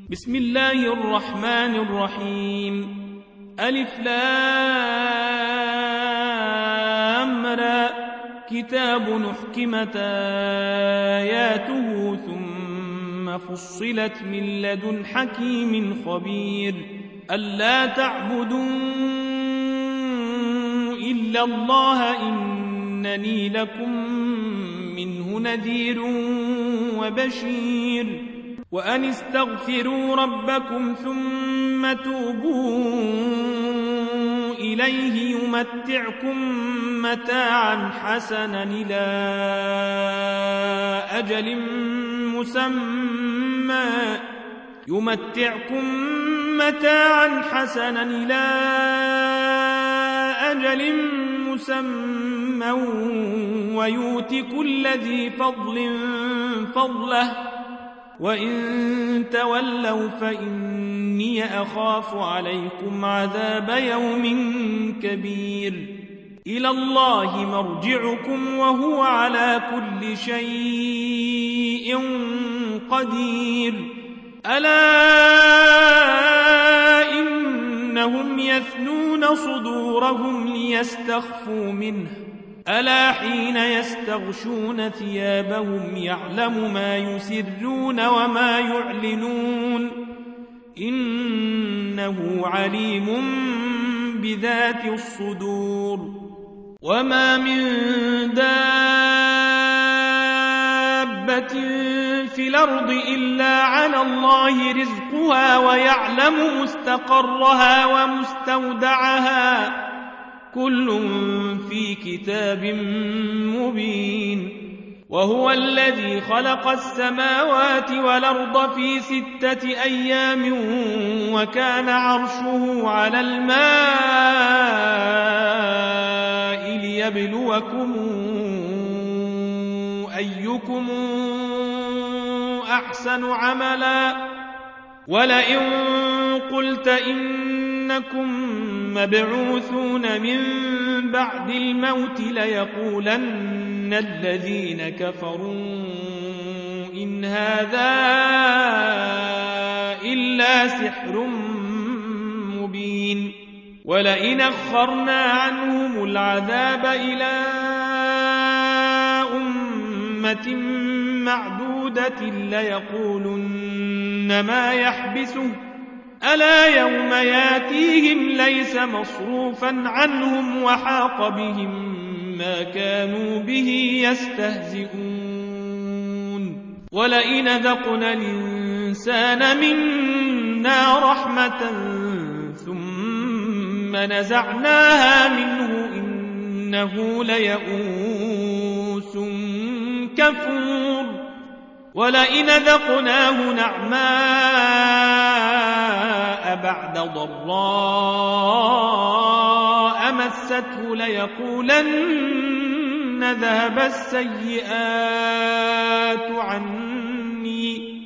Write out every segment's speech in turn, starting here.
بسم الله الرحمن الرحيم. ألف لام را كتاب نحكمت آياته ثم فصلت من لدن حكيم خبير ألا تعبدوا إلا الله إنني لكم منه نذير وبشير وأن استغفروا ربكم ثم توبوا إليه يمتعكم متاعا حسنا إلى أجل مسمى ويؤت كل ذي فضل فضله وإن تولوا فإني أخاف عليكم عذاب يوم كبير إلى الله مرجعكم وهو على كل شيء قدير ألا إنهم يثنون صدورهم ليستخفوا منه ألا حين يستغشون ثيابهم يعلم ما يسرون وما يعلنون إنه عليم بذات الصدور وما من دابة في الأرض إلا على الله رزقها ويعلم مستقرها ومستودعها كل في كتاب مبين وهو الذي خلق السماوات والأرض في 6 أيام وكان عرشه على الماء ليبلوكم أيكم أحسن عملا ولئن قلت إنكم مبعوثون من بعد الموت ليقولن الذين كفروا إن هذا إلا سحر مبين ولئن أخرنا عنهم العذاب إلى أمة معدودة ليقولن ما يحبسه ألا يوم ياتيهم ليس مصروفا عنهم وحاق بهم ما كانوا به يستهزئون ولئن ذقنا الإنسان منا رحمة ثم نزعناها منه إنه ليئوس كفور ولئن ذقناه نعماء بعد ضراء مسته ليقولن ذهب السيئات عني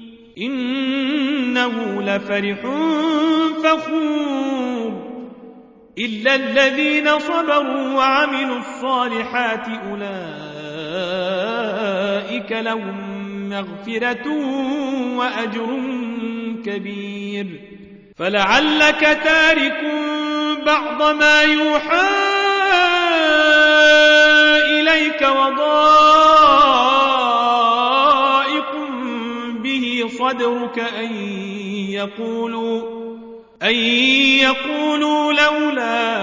إنه لفرح فخور إلا الذين صبروا وعملوا الصالحات أولئك لهم مغفرة وأجر كبير فلعلك تارك بعض ما يوحى إليك وضائق به صدرك أن يقولوا لولا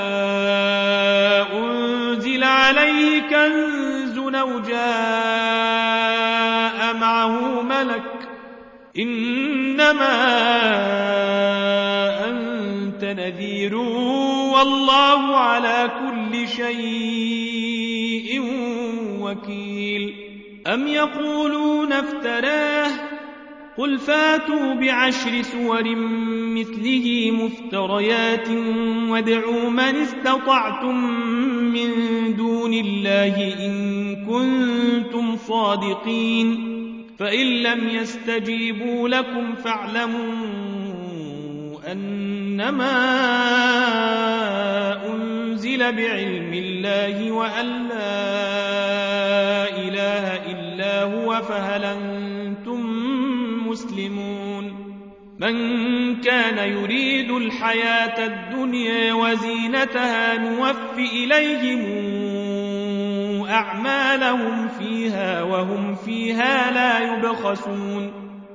أنزل عليه كنز أو جاء معه ملك إنما أنت نذير والله على كل شيء وكيل أم يقولون افتراه قل فاتوا ب10 سور مثله مفتريات وادعوا من استطعتم من دون الله إن كنتم صادقين فإن لم يستجيبوا لكم فاعلموا أنما أنزل بعلم الله وأن لا إله إلا هو فهل أنتم مسلمون من كان يريد الحياة الدنيا وزينتها نوف إليهم أعمالهم فيها وهم فيها لا يبخسون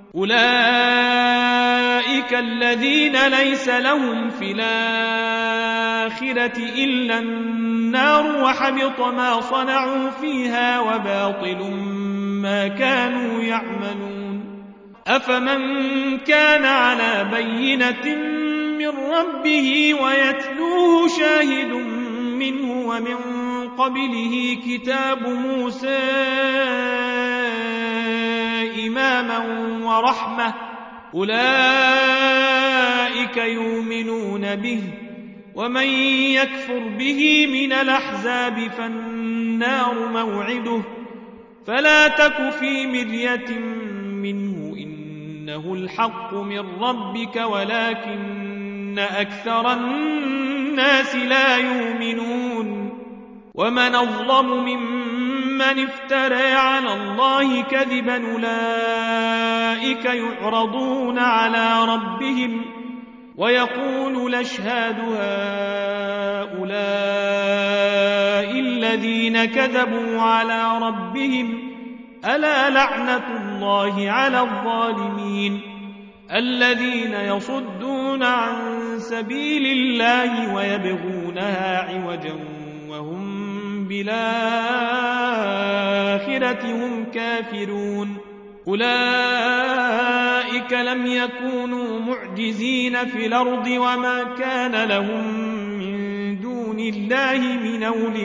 أولئك الذين ليس لهم في الآخرة إلا النار وحبط ما صنعوا فيها وباطل ما كانوا يعملون أفمن كان على بينة من ربه ويتلوه شاهد منه ومن قبله كتاب موسى إماما ورحمة أولئك يؤمنون به ومن يكفر به من الأحزاب فالنار موعده فلا تك في مرية منه إنه الحق من ربك ولكن أكثر الناس لا يؤمنون ومن أظلم ممن افترى على الله كذبا أولئك يعرضون على ربهم ويقول الأشهاد هؤلاء الذين كذبوا على ربهم ألا لعنة الله على الظالمين الذين يصدون عن سبيل الله ويبغونها عوجا وهم بالآخرة هم كافرون أولئك لم يكونوا معجزين في الأرض وما كان لهم من دون الله من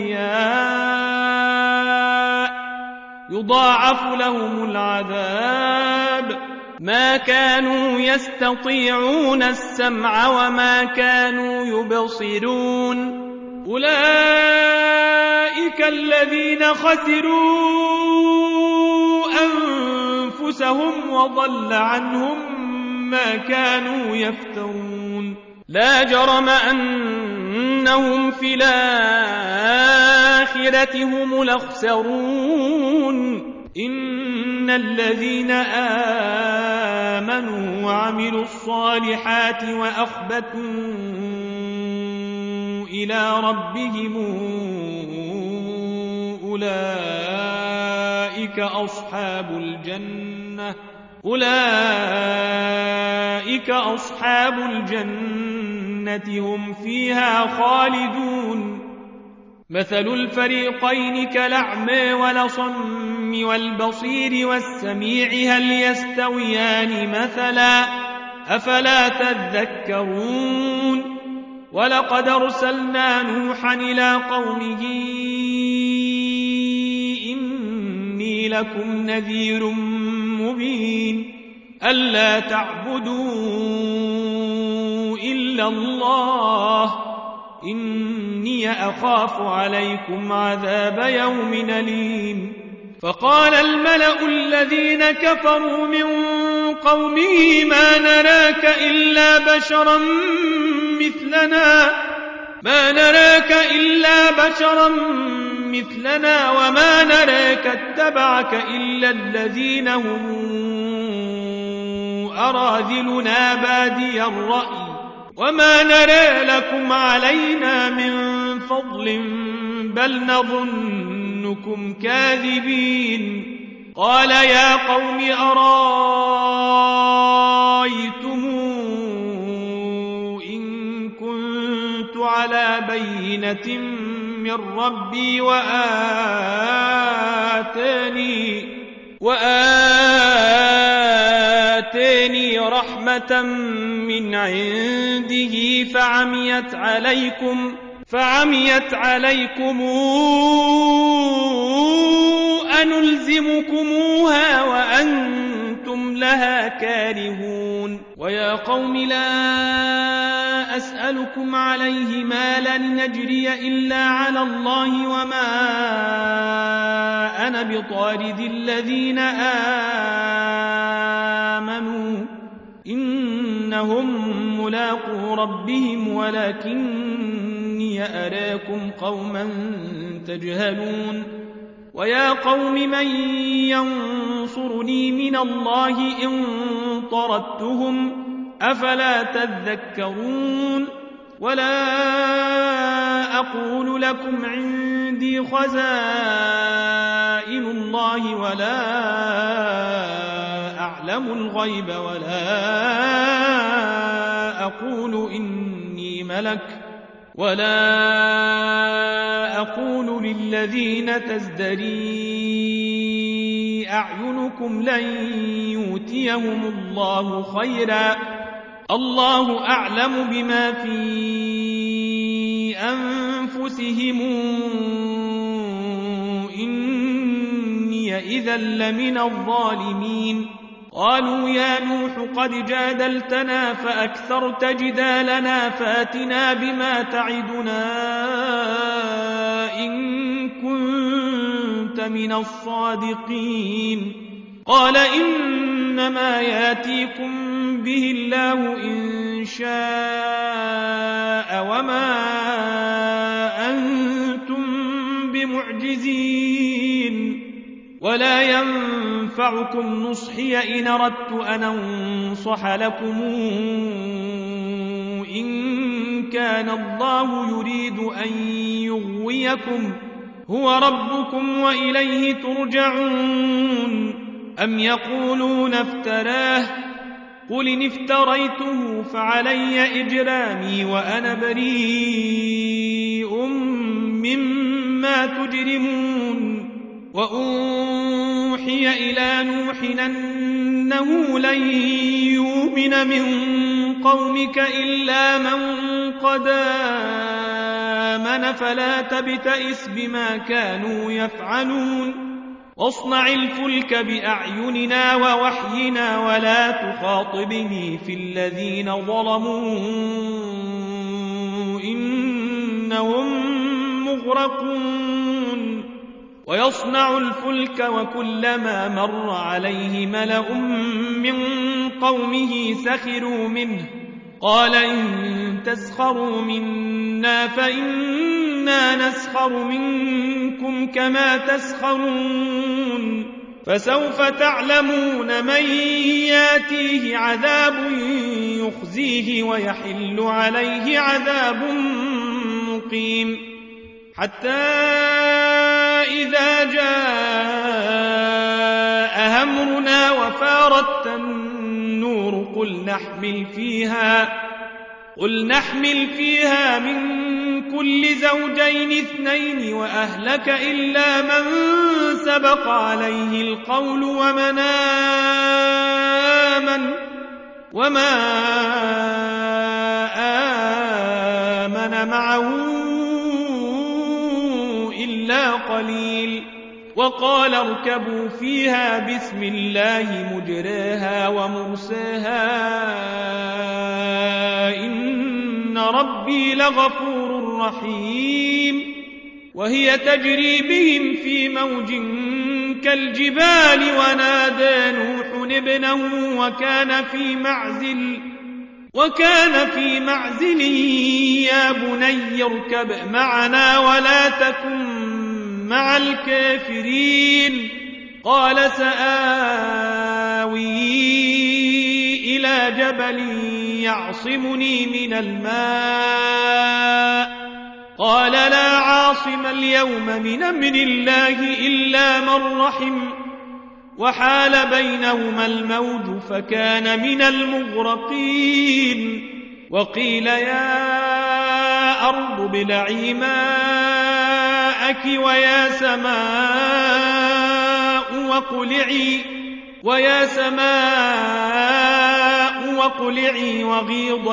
أولياء يضاعف لهم العذاب ما كانوا يستطيعون السمع وما كانوا يبصرون أولئك الذين خسروا أنفسهم وضل عنهم ما كانوا يفترون لا جرم أنهم في الآخرة هم الأخسرون إن الذين آمنوا وعملوا الصالحات وأخبتوا إلى ربهم أولئك أصحاب الجنة هم فيها خالدون مثل الفريقين كالأعمى والأصم والبصير والسميع هل يستويان مثلا أفلا تذكرون ولقد أرسلنا نوحا إلى قومه إني لكم نذير مبين ألا تعبدوا إلا الله إني أخاف عليكم عذاب يوم أليم فقال الملأ الذين كفروا من قومه ما نراك إلا بشرا مثلنا وما نراك اتبعك إلا الذين هم أراذلنا بادي الرأي وما نرى لكم علينا من فضل بل نظنكم كاذبين قال يا قوم أرايتم إن كنت على بينة من ربي وآتاني رحمة من عنده فعميت عليكم أنلزمكموها وأنتم لها كارهون ويا قوم لا أسألكم عليه مالا نجري إلا على الله وما أنا بطارد الذين آمنوا إنهم ملاقو ربهم ولكني أراكم قوما تجهلون ويا قوم من ينصرني من الله إن طردتهم أفلا تذكرون ولا أقول لكم عندي خزائن الله ولا أعلم الغيب ولا أقول إني ملك ولا أقول للذين تزدري أعينكم لن يؤتيهم الله خيرا الله أعلم بما في أنفسهم إني إذا لمن الظالمين قالوا يا نوح قد جادلتنا فأكثرت جدالنا فأتنا بما تعدنا إن كنت من الصادقين قال إنما ياتيكم به الله إن شاء وما أنتم بمعجزين ولا ينفعكم نصحي إن أردت أن أنصح لكم إن كان الله يريد أن يغويكم هو ربكم وإليه ترجعون أم يقولون افتراه قل إن افتريته فعلي إجرامي وأنا بريء مما تجرمون وأوحي إلى نوح أنه لن يؤمن من قومك إلا من قد آمن فلا تبتئس بما كانوا يفعلون واصنع الفلك بأعيننا ووحينا ولا تخاطبني في الذين ظلموا إنهم مغرقون ويصنع الفلك وكلما مر عليه ملأ من قومه سخروا منه قال إن تسخروا منا فإنا نسخر منكم كما تسخرون فسوف تعلمون من ياتيه عذاب يخزيه ويحل عليه عذاب مقيم حتى إذا جاء أمرنا وفارت النور قل نحمل فيها من كل زوجين اثنين وأهلك إلا من سبق عليه القول وما آمن معه إلا قليل وقال اركبوا فيها بسم الله مجراها ومرساها إن ربي لغفور رحيم وهي تجري بهم في موج كالجبال ونادى نوح ابنه وكان في معزل يا بني اركب معنا ولا تكن مع الكافرين قال سآوي إلى جبل يعصمني من الماء قال لا عاصم اليوم من أمر الله إلا من رحم وحال بينهما الموج فكان من المغرقين وقيل يا أرض ابلعي ماءك ويا سماء وقلعي وغيض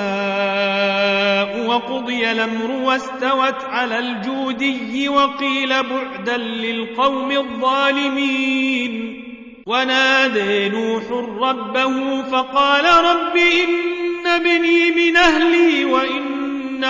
الماء وقضي الأمر واستوت على الجودي وقيل بعدا للقوم الظالمين ونادى نوح ربه فقال رب إن ابني من أهلي وإن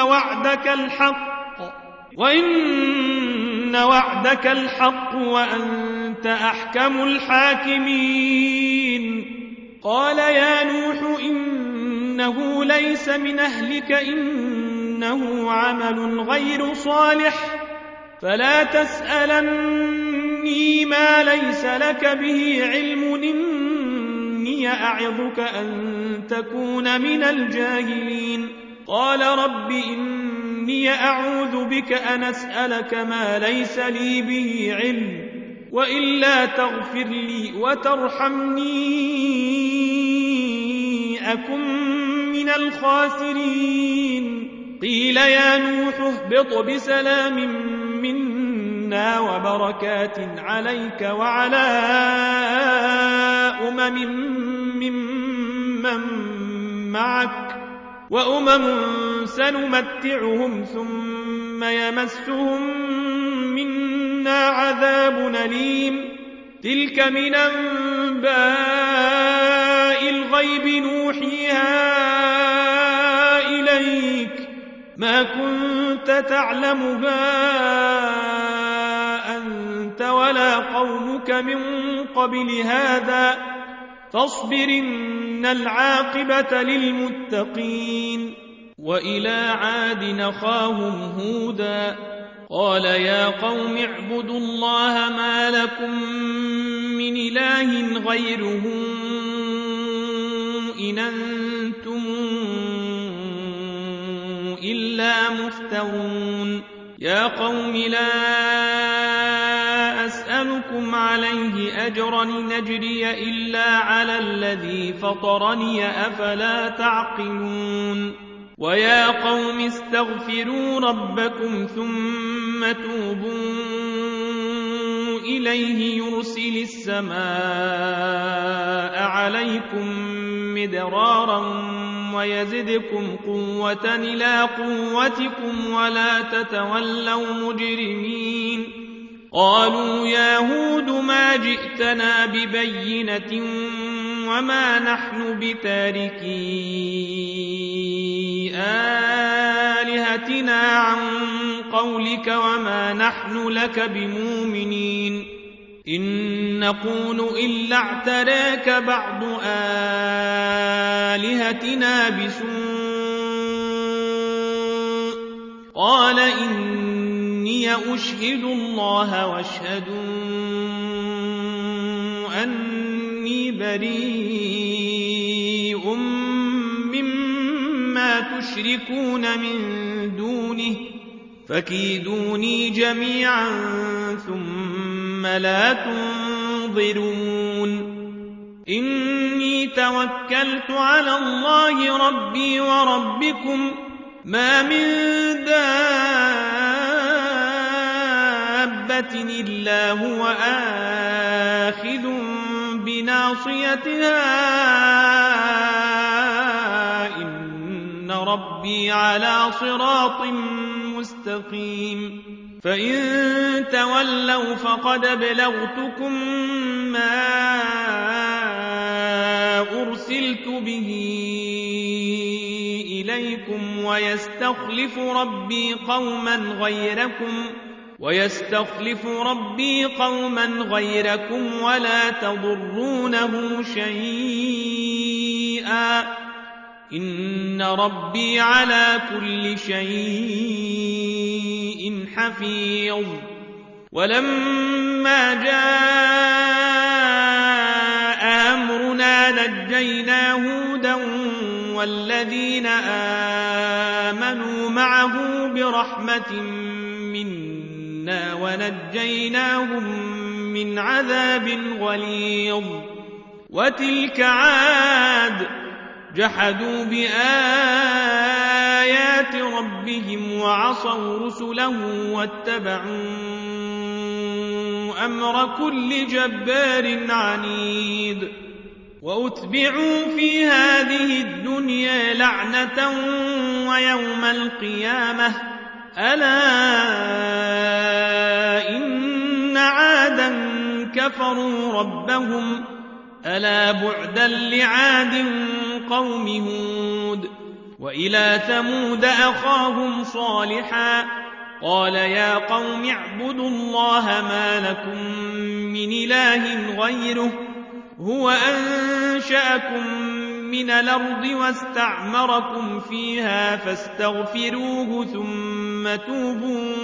وعدك الحق وأنت أحكم الحاكمين قال يا نوح إنه ليس من أهلك إنه عمل غير صالح فلا تسألني ما ليس لك به علم إني أعظك أن تكون من الجاهلين قال رب إني أعوذ بك أن أسألك ما ليس لي به علم وإلا تغفر لي وترحمني أكن من الخاسرين قيل يا نوح اهبط بسلام منا وبركات عليك وعلى ممن معك وأمم سنمتعهم ثم يمسهم منا عذاب أليم تلك من أنباء الغيب نوحيها إليك ما كنت تعلمها أنت ولا قومك من قبل هذا فاصبر إن العاقبة للمتقين وإلى عاد أخاهم هودا قال يا قوم اعبدوا الله ما لكم من إله غيره إن أنتم إلا مفترون يا قوم لا أسألكم عليه أجرا نجري إلا على الذي فطرني أفلا تعقلون ويا قوم استغفروا ربكم ثم توبوا إليه يرسل السماء عليكم مدرارا ويزدكم قوة إلى قوتكم ولا تتولوا مجرمين قالوا يا هود ما جئتنا ببينة وما نحن بتاركي آلهتنا عن قولك وما نحن لك بمؤمنين إن نقول إلا اعتراك بعض آلهتنا بسوء قال إني أشهد الله واشهدوا أني بريء مما تشركون من دونه فكيدوني جميعا ثم لا تنظرون إني توكلت على الله ربي وربكم ما من دابة إلا هو آخذ بناصيتها إن ربي على صراط مستقيم فإن تولوا فقد بلغتكم ما أرسلت به إليكم ويستخلف ربي قوما غيركم ولا تضرونه شيئا إن ربي على كل شيء حفيظ ولما جاء أمرنا نجينا هودا والذين آمنوا معه برحمة منا ونجيناهم من عذاب غليظ وتلك عاد جحدوا بآيات ربهم وعصوا رسله واتبعوا أمر كل جبار عنيد وأتبعوا في هذه الدنيا لعنة ويوم القيامة ألا إن عادا كفروا ربهم ألا بعدا لعاد قوم هود وإلى ثمود أخاهم صالحا قال يا قوم اعبدوا الله ما لكم من إله غيره هو أنشأكم من الأرض واستعمركم فيها فاستغفروه ثم توبوا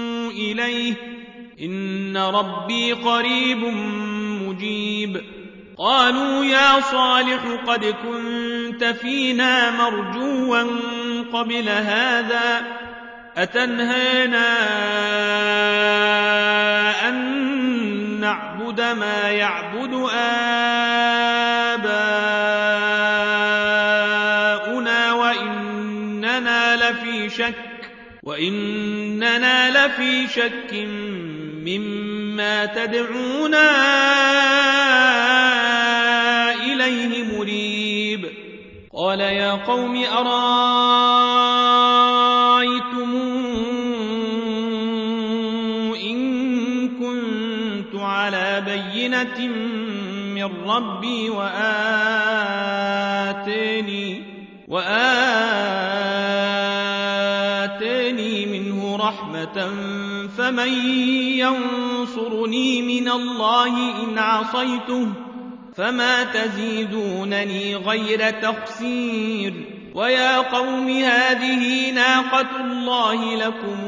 إليه إن ربي قريب مجيب قالوا يا صالح قد كنت فينا مرجوا قبل هذا أتنهانا أن نعبد ما يعبد آباؤنا وإننا لفي شك مما تدعونا إليه مريب قال يا قوم أرأيتم إن كنت على بينة من ربي وآتاني منه رحمة فمن ينصرني من الله إن عصيته فما تزيدونني غير تخسير ويا قوم هذه ناقة الله لكم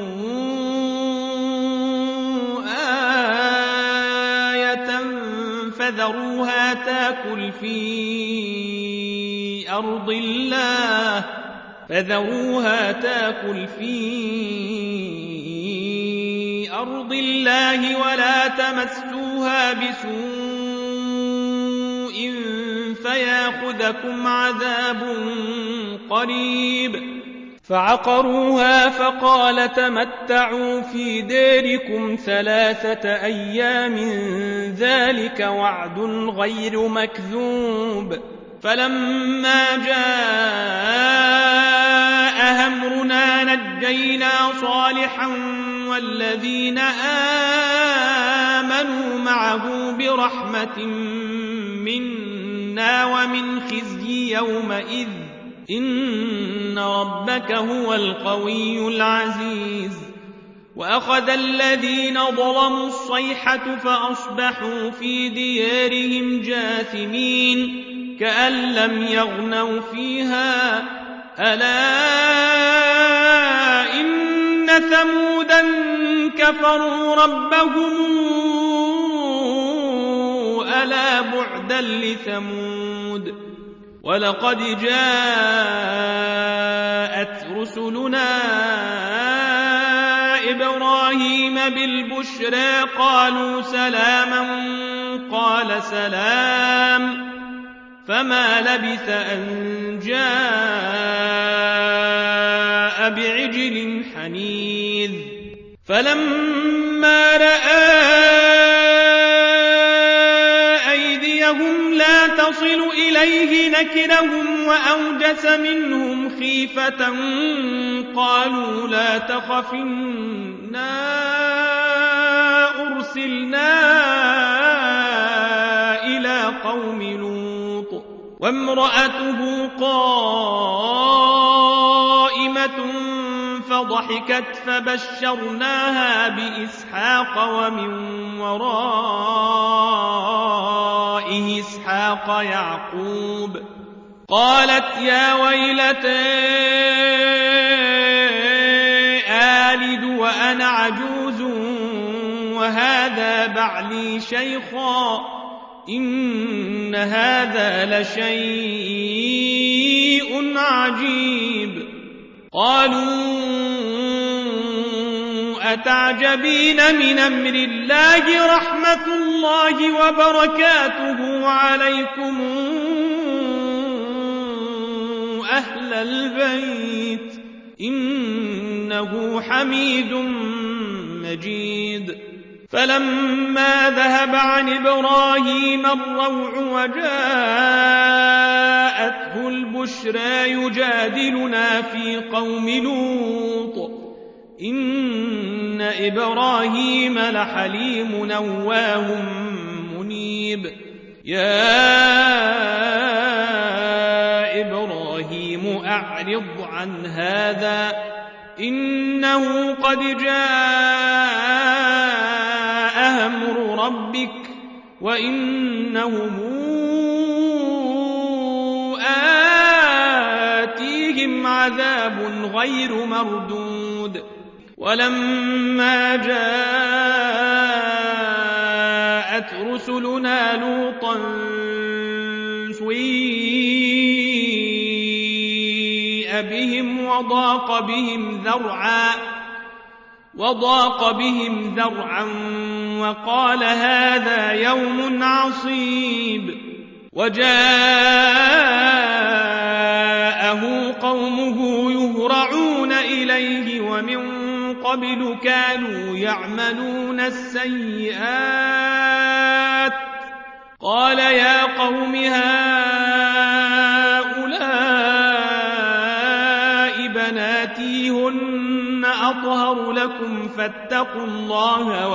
آية فذروها تاكل في أرض الله ولا تمسوها بسوء فياخذكم عذاب قريب فعقروها فقال تمتعوا في ديركم 3 أيام ذلك وعد غير مكذوب فلما جاء أمرنا نجينا صالحا والذين آمنوا معه برحمة منا ومن خزي يومئذ إن ربك هو القوي العزيز وأخذ الذين ظلموا الصيحة فأصبحوا في ديارهم جاثمين كأن لم يغنوا فيها ألا إن ثمودا كفروا ربهم ألا بعدا لثمود ولقد جاءت رسلنا إبراهيم بالبشرى قالوا سلاما قال سلام فما لبث أن جاء بعجل حنيذ فلما رأى أيديهم لا تصل إليه نكرهم وأوجس منهم خيفة قالوا لا تخف إنا أرسلنا إلى قوم لوط وامرأته قائمة فضحكت فبشرناها بإسحاق ومن وراء إسحاق يعقوب قالت يا ويلتى آلد وأنا عجوز وهذا بعلي شيخا إن هذا لشيء عجيب قالوا أتعجبين من أمر الله رحمة الله وبركاته عليكم أهل البيت إنه حميد مجيد فلما ذهب عن إبراهيم الروع وجاءته البشرى يجادلنا في قوم لوط إن إبراهيم لحليم نواه منيب يا إبراهيم أعرض عن هذا إنه قد جاء أمر ربك وإنهم آتيهم عذاب غير مردود ولما جاءت رسلنا لوطا سيء بهم وضاق بهم ذرعا وقال هذا يوم عصيب وجاءه قومه يهرعون إليه ومن قبل كانوا يعملون السيئات قال يا قوم هؤلاء بناتي هن أطهر لكم فاتقوا الله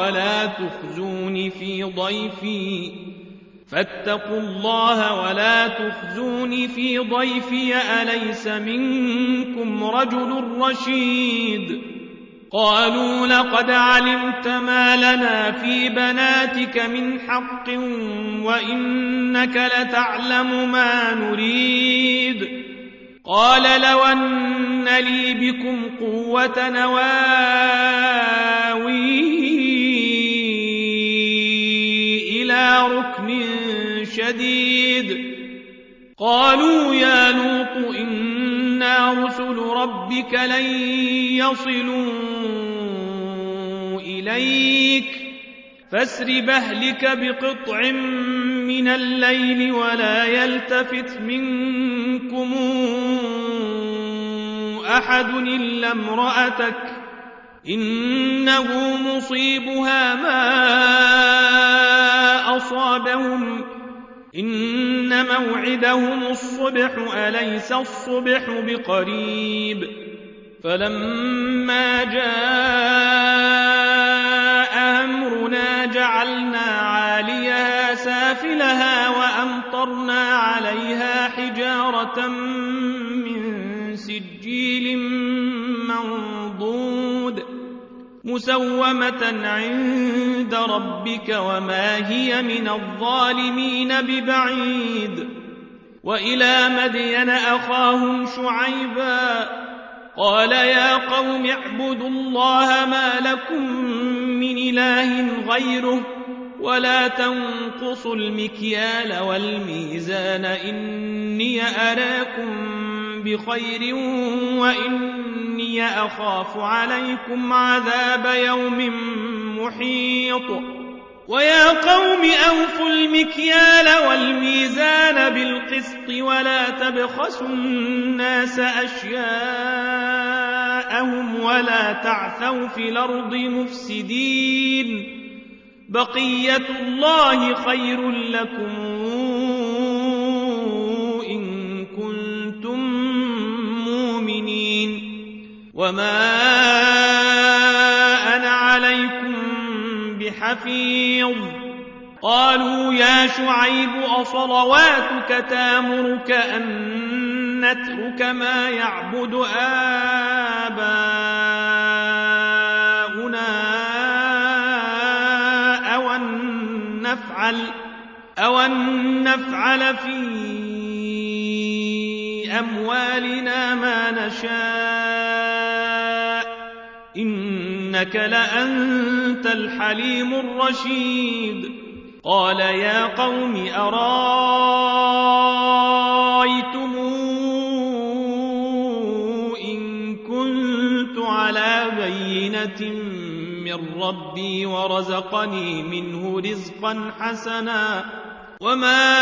ولا تخزوني في ضيفي أليس منكم رجل رشيد قالوا لقد علمت ما لنا في بناتك من حق وإنك لتعلم ما نريد قال لو أن لي بكم قوة نواوي إلى ركن شديد قالوا يا لوط إنا رسل ربك لن يصلوا إليك فاسر بأهلك بقطع من الليل ولا يلتفت منكم أحد إلا امرأتك إنه مصيبها ما أصابهم إن موعدهم الصبح أليس الصبح بقريب فلما جاء أمرنا جعلنا عاليها سافلها وأمطرنا عليها حجارة من سجيل منضود مسومة عند ربك وما هي من الظالمين ببعيد وإلى مدين أخاهم شعيبا قال يا قوم اعبدوا الله ما لكم من إله غيره ولا تنقصوا المكيال والميزان إني أراكم بخير وإني أخاف عليكم عذاب يوم محيط ويا قوم أوفوا المكيال والميزان بالقسط ولا تبخسوا الناس أشياءهم ولا تعثوا في الأرض مفسدين بقية الله خير لكم إن كنتم مؤمنين وما أنا عليكم بحفيظ قالوا يا شعيب أصلواتك تامرك أن نترك ما يعبد آباؤنا أو أن نفعل في أموالنا ما نشاء إنك لأنت الحليم الرشيد قال يا قوم أرايتم إن كنت على بينة من ربي ورزقني منه رزقا حسنا وما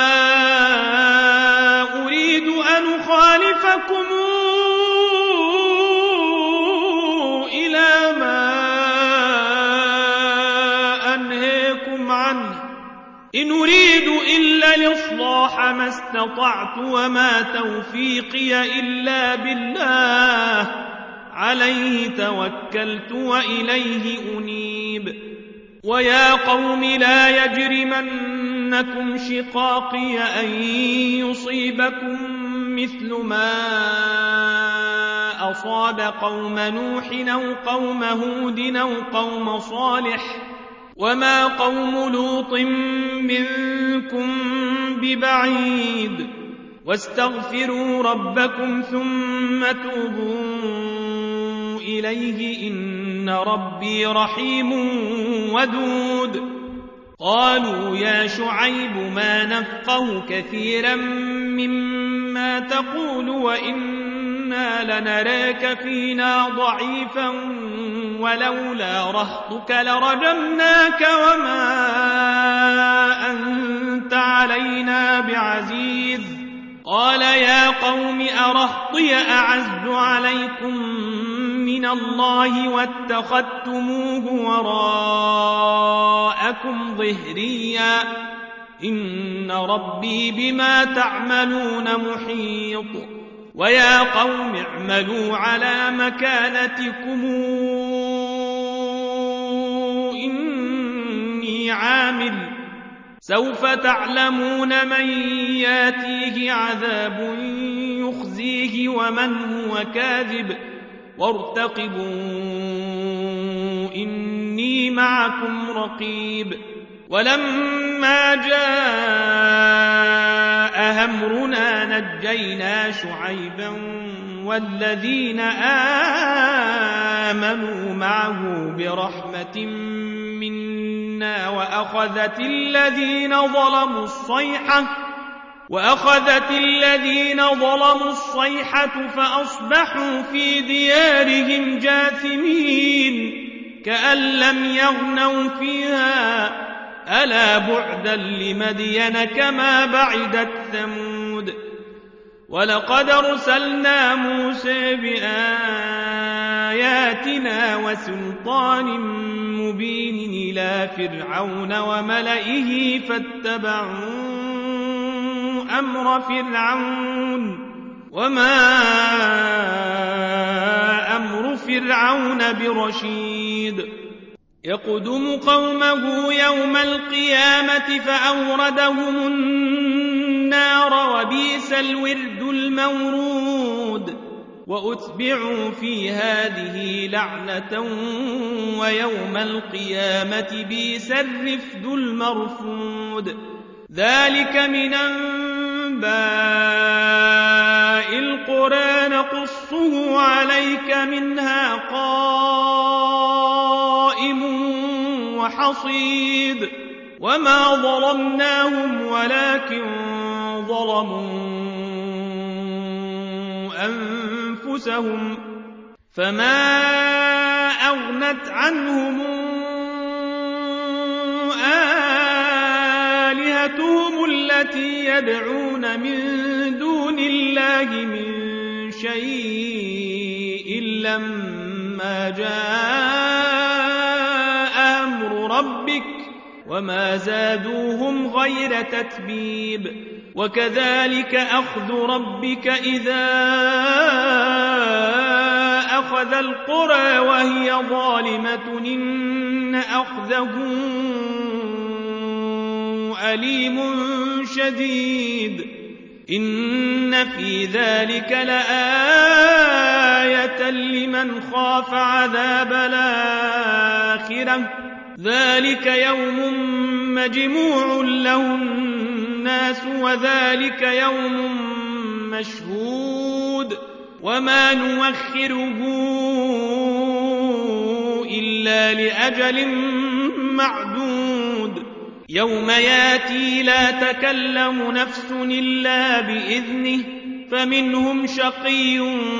أريد أن أخالفكم إلى ما أنهيكم عنه إن أريد إلا الإصلاح ما استطعت وما توفيقي إلا بالله عليه توكلت وإليه أنيب ويا قوم لا يجرمنكم شقاقي أن يصيبكم مثل ما أصاب قوم نوح أو قوم هود أو قوم صالح وما قوم لوط منكم ببعيد واستغفروا ربكم ثم توبوا إليه إن ربي رحيم ودود قالوا يا شعيب ما نفقه كثيرا مما تقول وإنا إنا لنراك فينا ضعيفا ولولا رهطك لرجمناك وما أنت علينا بعزيز. قال يا قوم أرهطي أعز عليكم من الله واتخذتموه وراءكم ظهريا إن ربي بما تعملون محيط. ويا قوم اعملوا على مكانتكم إني عامل سوف تعلمون من ياتيه عذاب يخزيه ومن هو كاذب وارتقبوا إني معكم رقيب. ولما جاء أمرنا نجينا شعيبا والذين آمنوا معه برحمة منا وأخذت الذين ظلموا الصيحة فأصبحوا في ديارهم جاثمين كأن لم يغنوا فيها ألا بعدا لمدين كما بعدت ثمود. ولقد أرسلنا موسى بآياتنا وسلطان مبين إلى فرعون وملئه فاتبعوا أمر فرعون وما أمر فرعون برشيد. يقدم قومه يوم القيامة فأوردهم النار وبئس الورد المورود. وأتبعوا في هذه لعنة ويوم القيامة بئس الرفد المرفود. ذلك من أنباء القرى نقصه عليك منها قائم وحصيد. وما ظلمناهم ولكن ظلموا أنفسهم فما أغنت عنهم آلهتهم التي يدعون من دون الله من شيء لما جاء أمر ربك وما زادوهم غير تتبيب. وكذلك أخذ ربك إذا أخذ القرى وهي ظالمة إن أخذه أليم شديد. إن في ذلك لآية لمن خاف عذاب الآخرة ذلك يوم مجموع له الناس وذلك يوم مشهود. وما نوخره إلا لأجل معدود. يوم ياتي لا تكلم نفس إلا بإذنه فمنهم شقي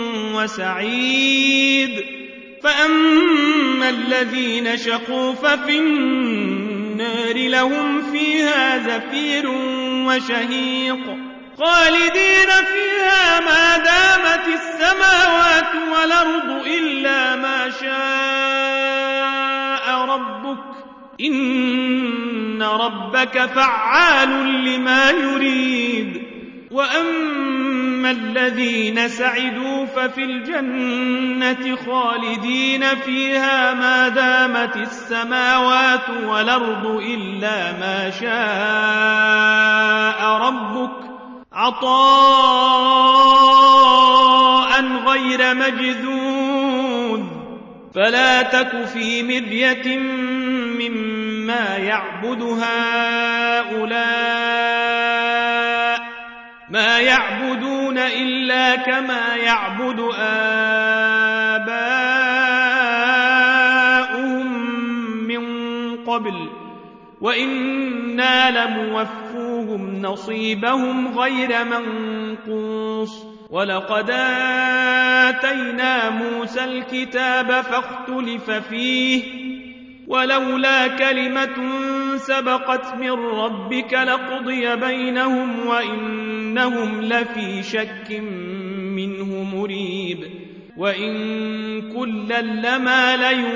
وسعيد. فأما الذين شقوا ففي النار لهم فيها زفير وشهيق خالدين فيها ما دامت السماوات والأرض إلا ما شاء ربك إن ربك فعال لما يريد. وأما الذين سعدوا ففي الجنة خالدين فيها ما دامت السماوات والأرض إلا ما شاء ربك عطاء غير مجذوذ. فلا تك في مرية مما يعبد هؤلاء ما يعبدون إلا كما يعبد آباؤهم من قبل وإنا لموفوهم نصيبهم غير منقوص. ولقد آتينا موسى الكتاب فاختلف فيه ولولا كلمة سبقت من ربك لقضي بينهم وإنهم لفي شك منه مريب وإن كلا لما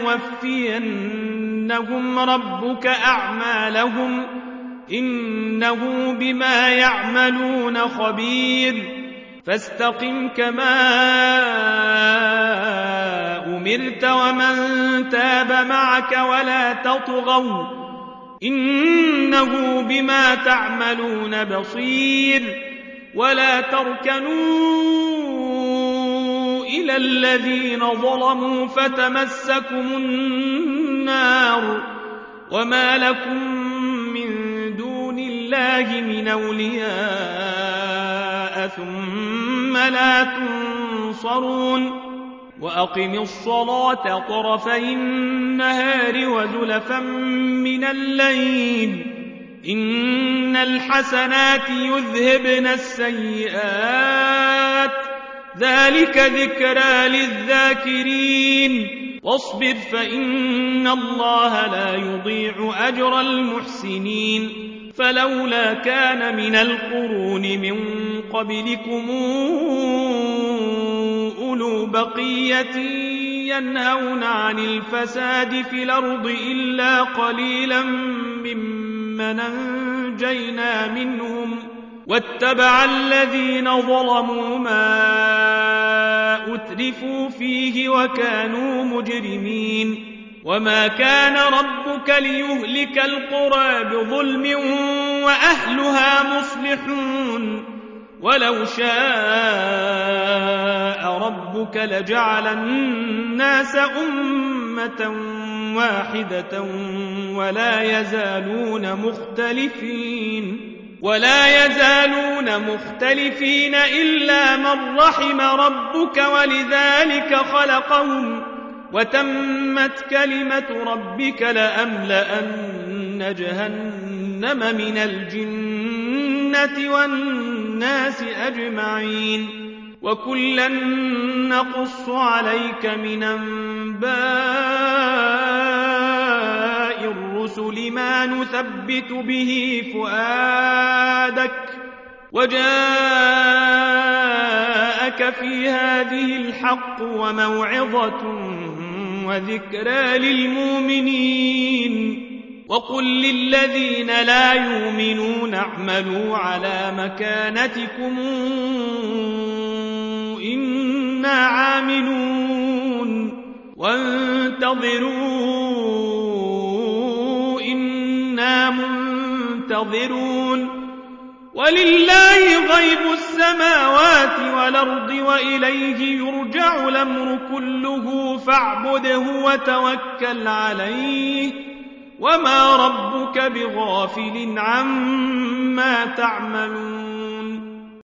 ليوفينهم ربك أعمالهم إنه بما يعملون خبير فاستقم كما أمرت ومن تاب معك ولا تطغوا إنه بما تعملون بصير ولا تركنوا إلى الذين ظلموا فتمسكم النار وما لكم من دون الله من أولياء ثم لا تنصرون وأقم الصلاة طرفي النهار وزلفا من الليل إن الحسنات يذهبن السيئات ذلك ذكرى للذاكرين واصبر فإن الله لا يضيع أجر المحسنين فلولا كان من القرون من قبلكم أولو بقية ينهون عن الفساد في الأرض إلا قليلا ممن أنجينا منهم واتبع الذين ظلموا ما أترفوا فيه وكانوا مجرمين وما كان ربك ليهلك القرى بظلم وأهلها مصلحون ولو شاء ربك لجعل الناس أمة واحدة ولا يزالون مختلفين إلا من رحم ربك ولذلك خلقهم وتمت كلمة ربك لأملأن جهنم من الجنة والناس أجمعين وكلا نقص عليك من أنباء الرسل ما نثبت به فؤادك وجاءك في هذه الحق وموعظة وذكرى للمؤمنين وقل للذين لا يؤمنون اعملوا على مكانتكم إنا عاملون وانتظروا إنا منتظرون ولله غيب السماوات والأرض وإليه يرجع الأمر كله فاعبده وتوكل عليه وما ربك بغافل عما تعملون